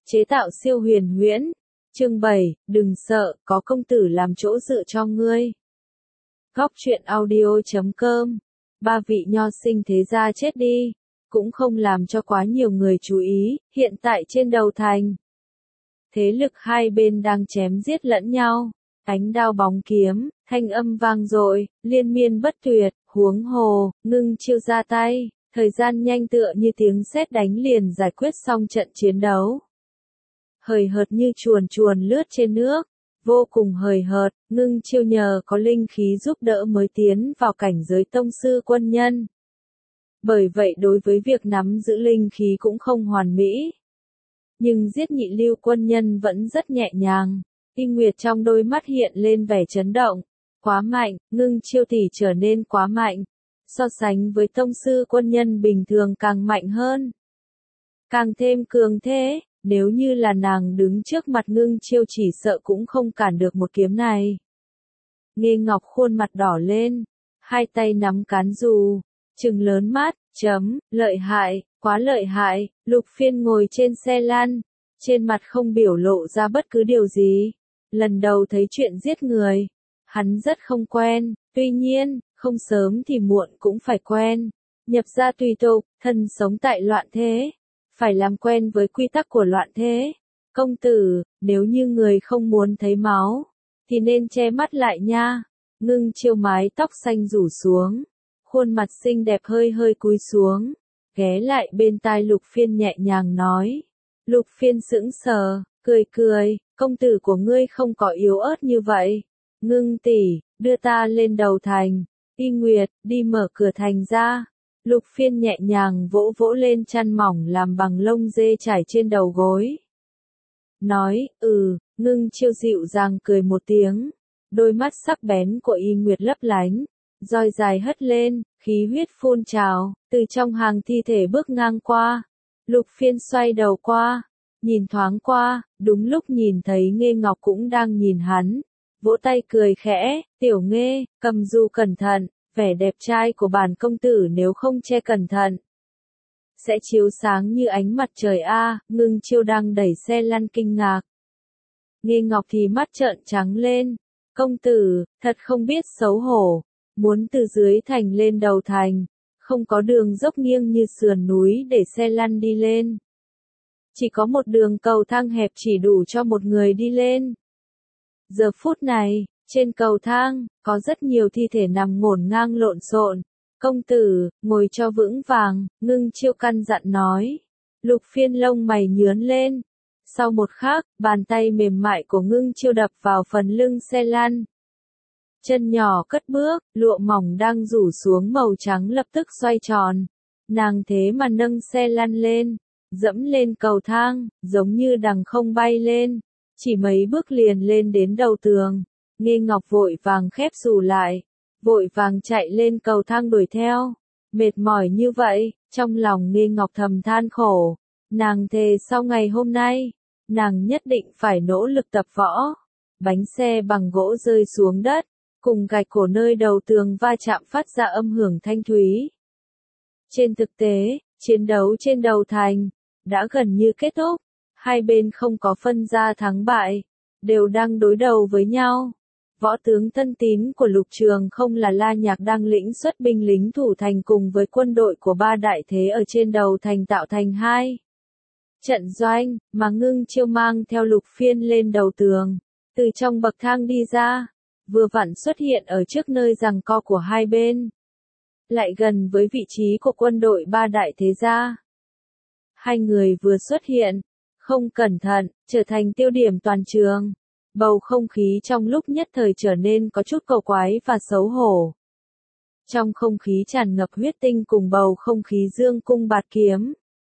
chế tạo siêu huyền huyễn. Chương 7, đừng sợ, có công tử làm chỗ dựa cho ngươi. Góc truyện audio.com. Ba vị nho sinh thế gia chết đi, cũng không làm cho quá nhiều người chú ý, hiện tại trên đầu thành. Thế lực hai bên đang chém giết lẫn nhau, ánh đao bóng kiếm, thanh âm vang dội, liên miên bất tuyệt, huống hồ, Ngưng Chiêu ra tay, thời gian nhanh tựa như tiếng sét đánh liền giải quyết xong trận chiến đấu. Hời hợt như chuồn chuồn lướt trên nước, vô cùng hời hợt, Ngưng Chiêu nhờ có linh khí giúp đỡ mới tiến vào cảnh giới tông sư quân nhân. Bởi vậy đối với việc nắm giữ linh khí cũng không hoàn mỹ. Nhưng giết nhị lưu quân nhân vẫn rất nhẹ nhàng. Y Nguyệt trong đôi mắt hiện lên vẻ chấn động. Quá mạnh, Ngưng Chiêu tỷ trở nên quá mạnh. So sánh với tông sư quân nhân bình thường càng mạnh hơn. Càng thêm cường thế, nếu như là nàng đứng trước mặt Ngưng Chiêu chỉ sợ cũng không cản được một kiếm này. Nghê Ngọc khuôn mặt đỏ lên, hai tay nắm cán dù, trừng lớn mắt, lợi hại, quá lợi hại. Lục Phiên ngồi trên xe lăn, trên mặt không biểu lộ ra bất cứ điều gì. Lần đầu thấy chuyện giết người, hắn rất không quen, tuy nhiên, không sớm thì muộn cũng phải quen. Nhập gia tùy tục, thân sống tại loạn thế, phải làm quen với quy tắc của loạn thế. Công tử, nếu như người không muốn thấy máu, thì nên che mắt lại nha. Ngưng Chiêu mái tóc xanh rủ xuống, khuôn mặt xinh đẹp hơi hơi cúi xuống, ghé lại bên tai Lục Phiên nhẹ nhàng nói. Lục Phiên sững sờ, cười, công tử của ngươi không có yếu ớt như vậy. Ngưng tỷ, đưa ta lên đầu thành. Y Nguyệt, đi mở cửa thành ra. Lục Phiên nhẹ nhàng vỗ vỗ lên chăn mỏng làm bằng lông dê trải trên đầu gối. Nói, Ngưng Chiêu dịu dàng cười một tiếng. Đôi mắt sắc bén của Y Nguyệt lấp lánh. Roi dài hất lên, khí huyết phun trào, từ trong hàng thi thể bước ngang qua. Lục Phiên xoay đầu qua, nhìn thoáng qua, đúng lúc nhìn thấy Nghê Ngọc cũng đang nhìn hắn. Vỗ tay cười khẽ, tiểu Nghê, cầm dù cẩn thận, vẻ đẹp trai của bản công tử nếu không che cẩn thận. Sẽ chiếu sáng như ánh mặt trời a. Ngưng Chiêu đang đẩy xe lăn kinh ngạc. Nghê Ngọc thì mắt trợn trắng lên. Công tử, thật không biết xấu hổ. Muốn từ dưới thành lên đầu thành, không có đường dốc nghiêng như sườn núi để xe lăn đi lên. Chỉ có một đường cầu thang hẹp chỉ đủ cho một người đi lên. Giờ phút này, trên cầu thang, có rất nhiều thi thể nằm ngổn ngang lộn xộn. Công tử, ngồi cho vững vàng, Ngưng Chiêu căn dặn nói. Lục Phiên lông mày nhướn lên. Sau một khắc, bàn tay mềm mại của Ngưng Chiêu đập vào phần lưng xe lăn. Chân nhỏ cất bước, lụa mỏng đang rủ xuống màu trắng lập tức xoay tròn. Nàng thế mà nâng xe lăn lên, dẫm lên cầu thang, giống như đằng không bay lên. Chỉ mấy bước liền lên đến đầu tường. Nghê Ngọc vội vàng khép dù lại, vội vàng chạy lên cầu thang đuổi theo. Mệt mỏi như vậy, trong lòng Nghê Ngọc thầm than khổ. Nàng thề sau ngày hôm nay, nàng nhất định phải nỗ lực tập võ. Bánh xe bằng gỗ rơi xuống đất, cùng gạch cổ nơi đầu tường va chạm phát ra âm hưởng thanh thúy. Trên thực tế, chiến đấu trên đầu thành đã gần như kết thúc, hai bên không có phân ra thắng bại, đều đang đối đầu với nhau. Võ tướng thân tín của Lục Trường không là La Nhạc đang lĩnh xuất binh lính thủ thành cùng với quân đội của ba đại thế ở trên đầu thành tạo thành hai trận doanh, mà Ngưng Chiêu mang theo Lục Phiên lên đầu tường, từ trong bậc thang đi ra. Vừa vặn xuất hiện ở trước nơi giằng co của hai bên. Lại gần với vị trí của quân đội ba đại thế gia. Hai người vừa xuất hiện, không cẩn thận, trở thành tiêu điểm toàn trường. Bầu không khí trong lúc nhất thời trở nên có chút cầu quái và xấu hổ. Trong không khí tràn ngập huyết tinh cùng bầu không khí dương cung bạt kiếm.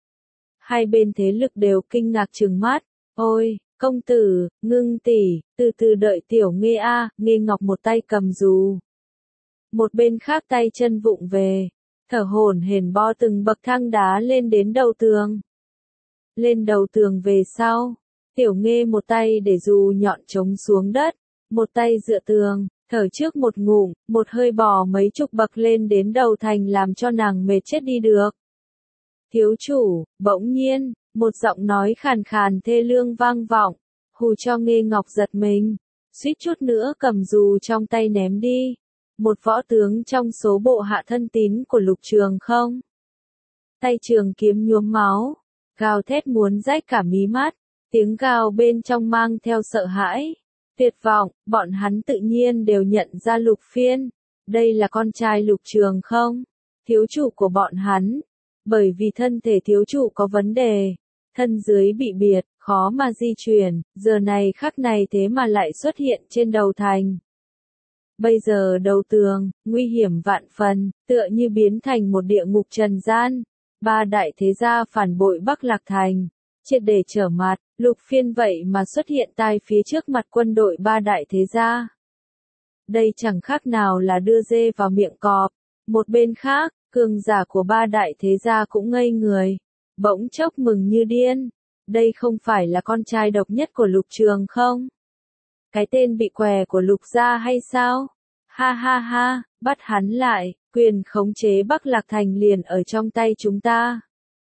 Hai bên thế lực đều kinh ngạc trừng mắt. Ôi! Công tử, Ngưng tỷ, từ từ đợi tiểu Nghê a. Nghê Ngọc một tay cầm dù, một bên khác tay chân vụng về, thở hổn hển bo từng bậc thang đá lên đến đầu tường. Lên đầu tường về sau, tiểu Nghê một tay để dù nhọn chống xuống đất, một tay dựa tường, thở trước một ngụm, một hơi bò mấy chục bậc lên đến đầu thành làm cho nàng mệt chết đi được. Thiếu chủ, bỗng nhiên, Một giọng nói khàn khàn thê lương vang vọng, hù cho Nghê Ngọc giật mình, suýt chút nữa cầm dù trong tay ném đi. Một võ tướng trong số bộ hạ thân tín của Lục Trường không. Tay trường kiếm nhuốm máu, gào thét muốn rách cả mí mắt, tiếng gào bên trong mang theo sợ hãi, tuyệt vọng, bọn hắn tự nhiên đều nhận ra Lục Phiên. Đây là con trai Lục Trường không, thiếu chủ của bọn hắn. Bởi vì thân thể thiếu chủ có vấn đề, thân dưới bị biệt, khó mà di chuyển, giờ này khắc này thế mà lại xuất hiện trên đầu thành. Bây giờ đầu tường, nguy hiểm vạn phần, tựa như biến thành một địa ngục trần gian. Ba đại thế gia phản bội Bắc Lạc Thành, triệt để trở mặt, Lục Phiên vậy mà xuất hiện tại phía trước mặt quân đội ba đại thế gia. Đây chẳng khác nào là đưa dê vào miệng cọp. Một bên khác, cường giả của ba đại thế gia cũng ngây người, bỗng chốc mừng như điên. Đây không phải là con trai độc nhất của Lục Trường không? Cái tên bị què của Lục gia hay sao? Ha ha ha, bắt hắn lại, quyền khống chế Bắc Lạc Thành liền ở trong tay chúng ta.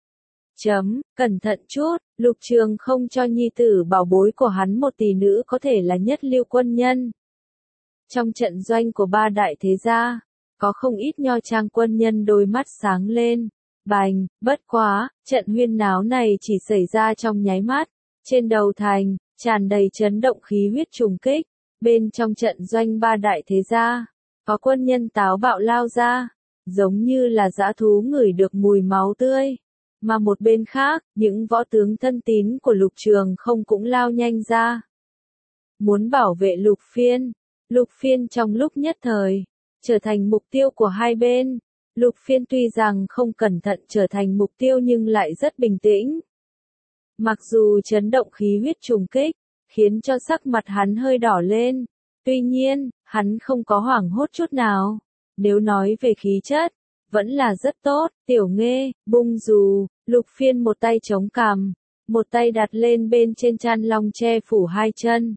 Cẩn thận chút, Lục Trường không cho nhi tử bảo bối của hắn một tỷ nữ có thể là nhất lưu quân nhân. Trong trận doanh của ba đại thế gia, có không ít nho trang quân nhân đôi mắt sáng lên. Bành, bất quá, trận huyên náo này chỉ xảy ra trong nháy mắt. Trên đầu thành, tràn đầy chấn động khí huyết trùng kích. Bên trong trận doanh ba đại thế gia, có quân nhân táo bạo lao ra, giống như là dã thú ngửi được mùi máu tươi. Mà một bên khác, những võ tướng thân tín của Lục Trường không cũng lao nhanh ra. Muốn bảo vệ Lục Phiên. Lục Phiên trong lúc nhất thời, trở thành mục tiêu của hai bên. Lục Phiên tuy rằng không cẩn thận trở thành mục tiêu nhưng lại rất bình tĩnh. Mặc dù chấn động khí huyết trùng kích, khiến cho sắc mặt hắn hơi đỏ lên. Tuy nhiên, hắn không có hoảng hốt chút nào. Nếu nói về khí chất, vẫn là rất tốt. Tiểu Nghê, bung dù, Lục Phiên một tay chống cằm, một tay đặt lên bên trên chăn long che phủ hai chân.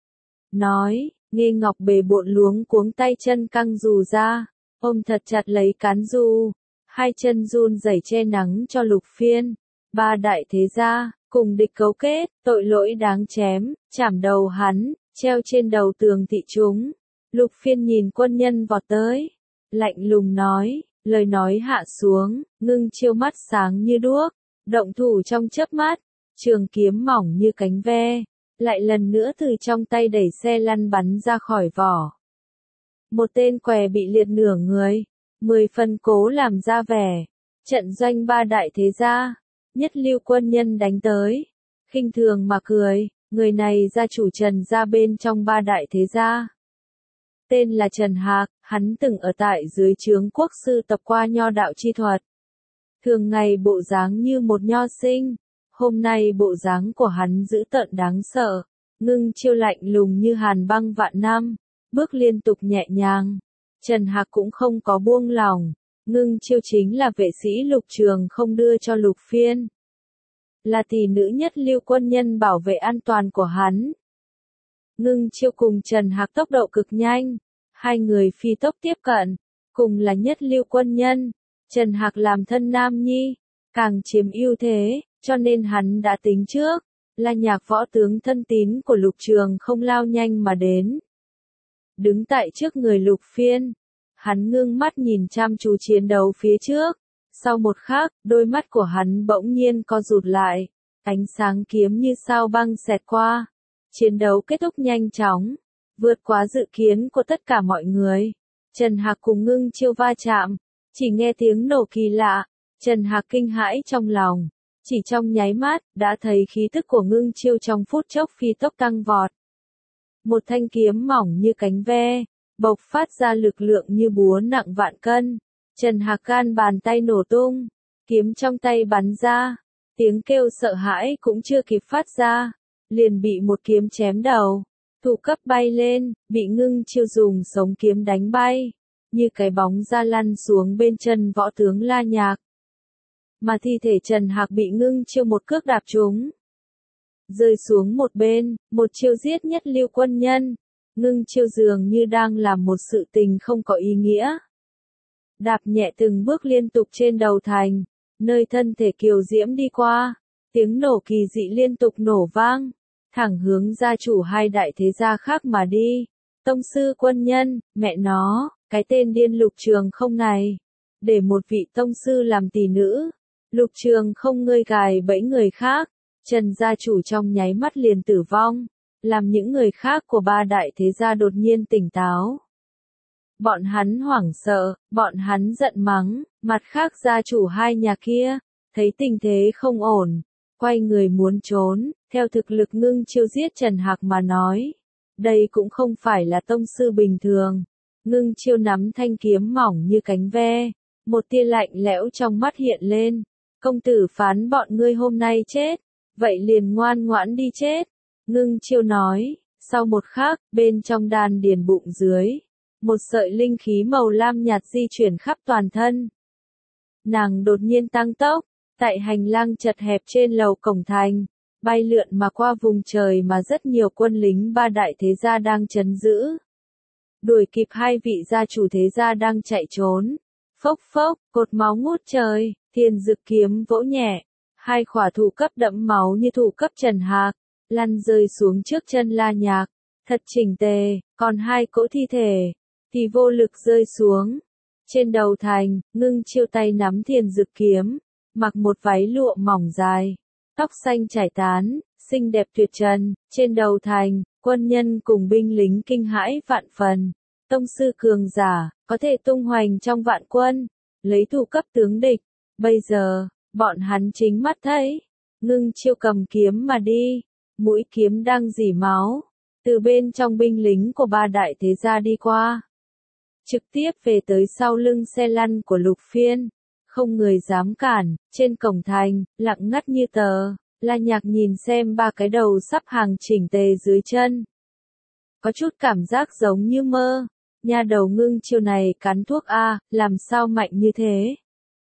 Nói, Nghê Ngọc bề bộn luống cuống tay chân căng dù ra, ôm thật chặt lấy cán dù, hai chân run rẩy che nắng cho Lục Phiên. Ba đại thế gia, cùng địch cấu kết, tội lỗi đáng chém, chảm đầu hắn, treo trên đầu tường thị chúng. Lục Phiên nhìn quân nhân vọt tới, lạnh lùng nói, lời nói hạ xuống, ngưng chiêu mắt sáng như đuốc, động thủ trong chớp mắt, trường kiếm mỏng như cánh ve, lại lần nữa từ trong tay đẩy xe lăn bắn ra khỏi vỏ. Một tên què bị liệt nửa người, 10 phần cố làm ra vẻ. Trận doanh ba đại thế gia, nhất lưu quân nhân đánh tới, khinh thường mà cười, người này gia chủ Trần gia bên trong ba đại thế gia. Tên là Trần Hạc, hắn từng ở tại dưới trướng quốc sư tập qua nho đạo chi thuật. Thường ngày bộ dáng như một nho sinh, hôm nay bộ dáng của hắn dữ tợn đáng sợ, ngưng chiêu lạnh lùng như hàn băng vạn năm, bước liên tục nhẹ nhàng. Trần Hạc cũng không có buông lỏng, ngưng chiêu chính là vệ sĩ Lục Trường không đưa cho Lục Phiên. Là tỷ nữ nhất lưu quân nhân bảo vệ an toàn của hắn. Ngưng chiêu cùng Trần Hạc tốc độ cực nhanh, hai người phi tốc tiếp cận, cùng là nhất lưu quân nhân. Trần Hạc làm thân nam nhi, càng chiếm ưu thế, cho nên hắn đã tính trước, là nhạc võ tướng thân tín của Lục Trường không lao nhanh mà đến. Đứng tại trước người Lục Phiên, hắn ngưng mắt nhìn chăm chú chiến đấu phía trước, sau một khắc, đôi mắt của hắn bỗng nhiên co rụt lại, ánh sáng kiếm như sao băng xẹt qua. Chiến đấu kết thúc nhanh chóng, vượt quá dự kiến của tất cả mọi người. Trần Hạc cùng ngưng chiêu va chạm, chỉ nghe tiếng nổ kỳ lạ, Trần Hạc kinh hãi trong lòng, chỉ trong nháy mắt, đã thấy khí tức của ngưng chiêu trong phút chốc phi tốc tăng vọt. Một thanh kiếm mỏng như cánh ve, bộc phát ra lực lượng như búa nặng vạn cân. Trần Hạc gan bàn tay nổ tung, kiếm trong tay bắn ra, tiếng kêu sợ hãi cũng chưa kịp phát ra, liền bị một kiếm chém đầu, thủ cấp bay lên, bị ngưng chiêu dùng sống kiếm đánh bay, như cái bóng ra lăn xuống bên chân võ tướng La Nhạc. Mà thi thể Trần Hạc bị ngưng chiêu một cước đạp trúng, rơi xuống một bên, một chiêu giết nhất lưu quân nhân. Ngưng chiêu dường như đang làm một sự tình không có ý nghĩa. Đạp nhẹ từng bước liên tục trên đầu thành, nơi thân thể kiều diễm đi qua, Tiếng nổ kỳ dị liên tục nổ vang, thẳng hướng gia chủ hai đại thế gia khác mà đi. Tông sư quân nhân, mẹ nó, cái tên điên Lục Trường Không này. Để một vị tông sư làm tỷ nữ, Lục Trường Không ngươi gài bẫy người khác, Trần gia chủ trong nháy mắt liền tử vong, làm những người khác của ba đại thế gia đột nhiên tỉnh táo. Bọn hắn hoảng sợ, bọn hắn giận mắng, mặt khác gia chủ hai nhà kia, thấy tình thế không ổn, quay người muốn trốn, theo thực lực Ngưng Chiêu giết Trần Hạc mà nói. Đây cũng không phải là tông sư bình thường. Ngưng Chiêu nắm thanh kiếm mỏng như cánh ve, một tia lạnh lẽo trong mắt hiện lên. Công tử phán bọn ngươi hôm nay chết, vậy liền ngoan ngoãn đi chết. Ngưng Chiêu nói, sau một khắc, bên trong đan điền bụng dưới, một sợi linh khí màu lam nhạt di chuyển khắp toàn thân. Nàng đột nhiên tăng tốc, tại hành lang chật hẹp trên lầu cổng thành, bay lượn mà qua vùng trời mà rất nhiều quân lính ba đại thế gia đang trấn giữ. Đuổi kịp hai vị gia chủ thế gia đang chạy trốn. Phốc phốc, cột máu ngút trời, Thiên Dực kiếm vỗ nhẹ, hai khỏa thủ cấp đẫm máu như thủ cấp Trần Hạc, lăn rơi xuống trước chân La Nhạc, thật chỉnh tề, còn hai cỗ thi thể thì vô lực rơi xuống. Trên đầu thành, Ngưng Chiêu tay nắm Thiên Dực kiếm, mặc một váy lụa mỏng dài, tóc xanh trải tán, xinh đẹp tuyệt trần. Trên đầu thành, quân nhân cùng binh lính kinh hãi vạn phần. Tông sư cường giả, có thể tung hoành trong vạn quân, lấy thủ cấp tướng địch. Bây giờ, bọn hắn chính mắt thấy, Ngưng Chiêu cầm kiếm mà đi, mũi kiếm đang rỉ máu, từ bên trong binh lính của ba đại thế gia đi qua, trực tiếp về tới sau lưng xe lăn của Lục Phiên. Không người dám cản, trên cổng thành, lặng ngắt như tờ. La Nhạc nhìn xem ba cái đầu sắp hàng chỉnh tề dưới chân, có chút cảm giác giống như mơ. Nha đầu Ngưng Chiêu này cắn thuốc a, làm sao mạnh như thế?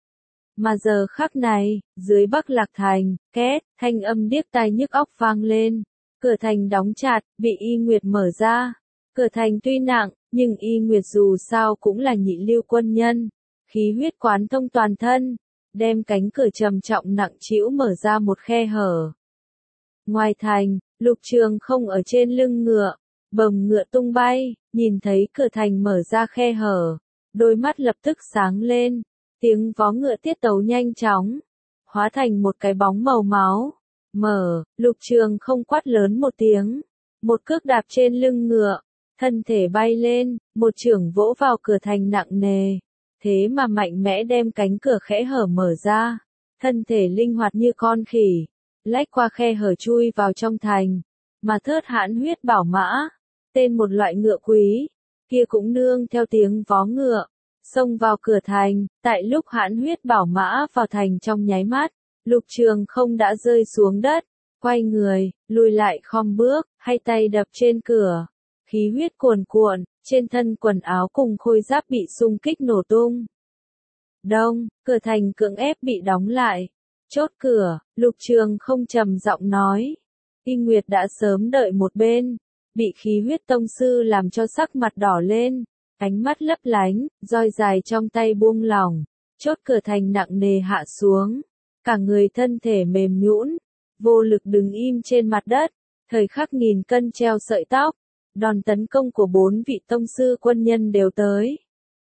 Mà giờ khắc này, dưới Bắc Lạc Thành, két, thanh âm điếc tai nhức óc vang lên. Cửa thành đóng chặt, bị Y Nguyệt mở ra. Cửa thành tuy nặng, nhưng Y Nguyệt dù sao cũng là nhị lưu quân nhân, khí huyết quán thông toàn thân, đem cánh cửa trầm trọng nặng trĩu mở ra một khe hở. Ngoài thành, Lục Trường Không ở trên lưng ngựa, bồng ngựa tung bay, nhìn thấy cửa thành mở ra khe hở, đôi mắt lập tức sáng lên, tiếng vó ngựa tiết tấu nhanh chóng, hóa thành một cái bóng màu máu. Mở, Lục Trường Không quát lớn một tiếng, một cước đạp trên lưng ngựa, thân thể bay lên, một chưởng vỗ vào cửa thành nặng nề, thế mà mạnh mẽ đem cánh cửa khẽ hở mở ra, thân thể linh hoạt như con khỉ, lách qua khe hở chui vào trong thành, mà Thớt Hãn Huyết Bảo Mã, tên một loại ngựa quý, kia cũng nương theo tiếng vó ngựa, xông vào cửa thành. Tại lúc Hãn Huyết Bảo Mã vào thành trong nháy mắt, Lục Trường Không đã rơi xuống đất, quay người, lùi lại khom bước, hai tay đập trên cửa, khí huyết cuồn cuộn, trên thân quần áo cùng khôi giáp bị xung kích nổ tung. Đông, cửa thành cưỡng ép bị đóng lại. Chốt cửa, Lục Trường Không trầm giọng nói. Y Nguyệt đã sớm đợi một bên, bị khí huyết tông sư làm cho sắc mặt đỏ lên, ánh mắt lấp lánh, roi dài trong tay buông lỏng, chốt cửa thành nặng nề hạ xuống, cả người thân thể mềm nhũn, vô lực đứng im trên mặt đất, thời khắc nghìn cân treo sợi tóc. Đòn tấn công của bốn vị tông sư quân nhân đều tới,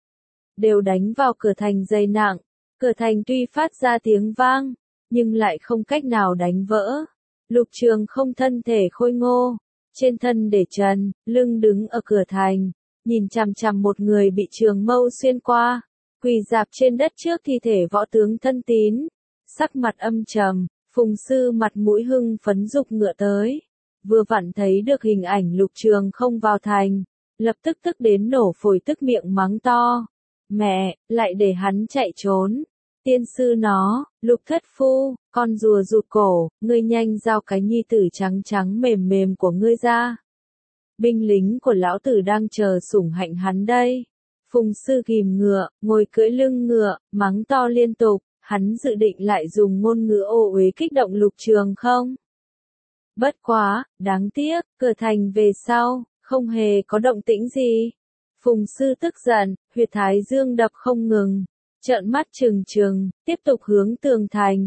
đều đánh vào cửa thành dày nặng. Cửa thành tuy phát ra tiếng vang, nhưng lại không cách nào đánh vỡ. Lục Trường Không thân thể khôi ngô, trên thân để trần, lưng đứng ở cửa thành, nhìn chằm chằm một người bị trường mâu xuyên qua, quỳ rạp trên đất trước thi thể võ tướng Thân Tín, sắc mặt âm trầm. Phùng sư mặt mũi hưng phấn giục ngựa tới, vừa vặn thấy được hình ảnh Lục Trường Không vào thành, lập tức tức đến nổ phổi, tức miệng mắng to. Mẹ, lại để hắn chạy trốn. Tiên sư nó, Lục thất phu, con rùa rụt cổ, ngươi nhanh giao cái nhi tử trắng trắng mềm mềm của ngươi ra. Binh lính của lão tử đang chờ sủng hạnh hắn đây. Phùng sư ghìm ngựa, ngồi cưỡi lưng ngựa, mắng to liên tục, hắn dự định lại dùng ngôn ngữ ô uế kích động Lục Trường Không. Bất quá, đáng tiếc, cửa thành về sau, không hề có động tĩnh gì. Phùng sư tức giận, huyệt thái dương đập không ngừng, trợn mắt trừng trừng, tiếp tục hướng tường thành.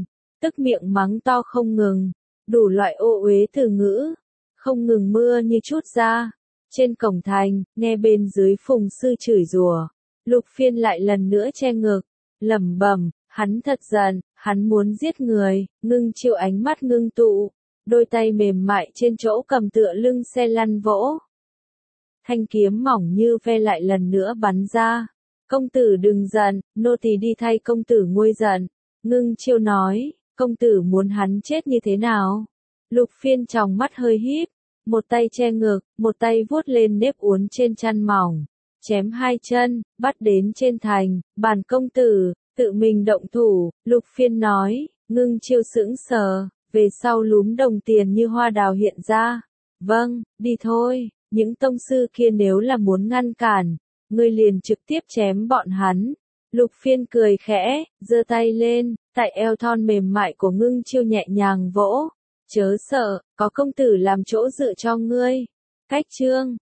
tức miệng mắng to không ngừng, đủ loại ô uế từ ngữ, không ngừng mưa như chút ra. Trên cổng thành, nghe bên dưới Phùng sư chửi rủa, Lục Phiên lại lần nữa che ngực, lẩm bẩm, hắn thật giận, hắn muốn giết người. Ngưng Chiêu ánh mắt ngưng tụ, đôi tay mềm mại trên chỗ cầm tựa lưng xe lăn vỗ. Thanh kiếm mỏng như ve lại lần nữa bắn ra. Công tử đừng giận, nô tỳ đi thay công tử nguôi giận. Ngưng Chiêu nói, công tử muốn hắn chết như thế nào? Lục Phiên tròng mắt hơi híp, một tay che ngực, một tay vuốt lên nếp uốn trên chăn mỏng, chém hai chân, bắt đến trên thành, bản công tử, tự mình động thủ. Lục Phiên nói. Ngưng Chiêu sững sờ, về sau lúm đồng tiền như hoa đào hiện ra. Vâng, đi thôi, những tông sư kia nếu là muốn ngăn cản, ngươi liền trực tiếp chém bọn hắn. Lục Phiên cười khẽ, giơ tay lên, tại eo thon mềm mại của Ngưng Chiêu nhẹ nhàng vỗ. Chớ sợ, có công tử làm chỗ dựa cho ngươi. Cách chương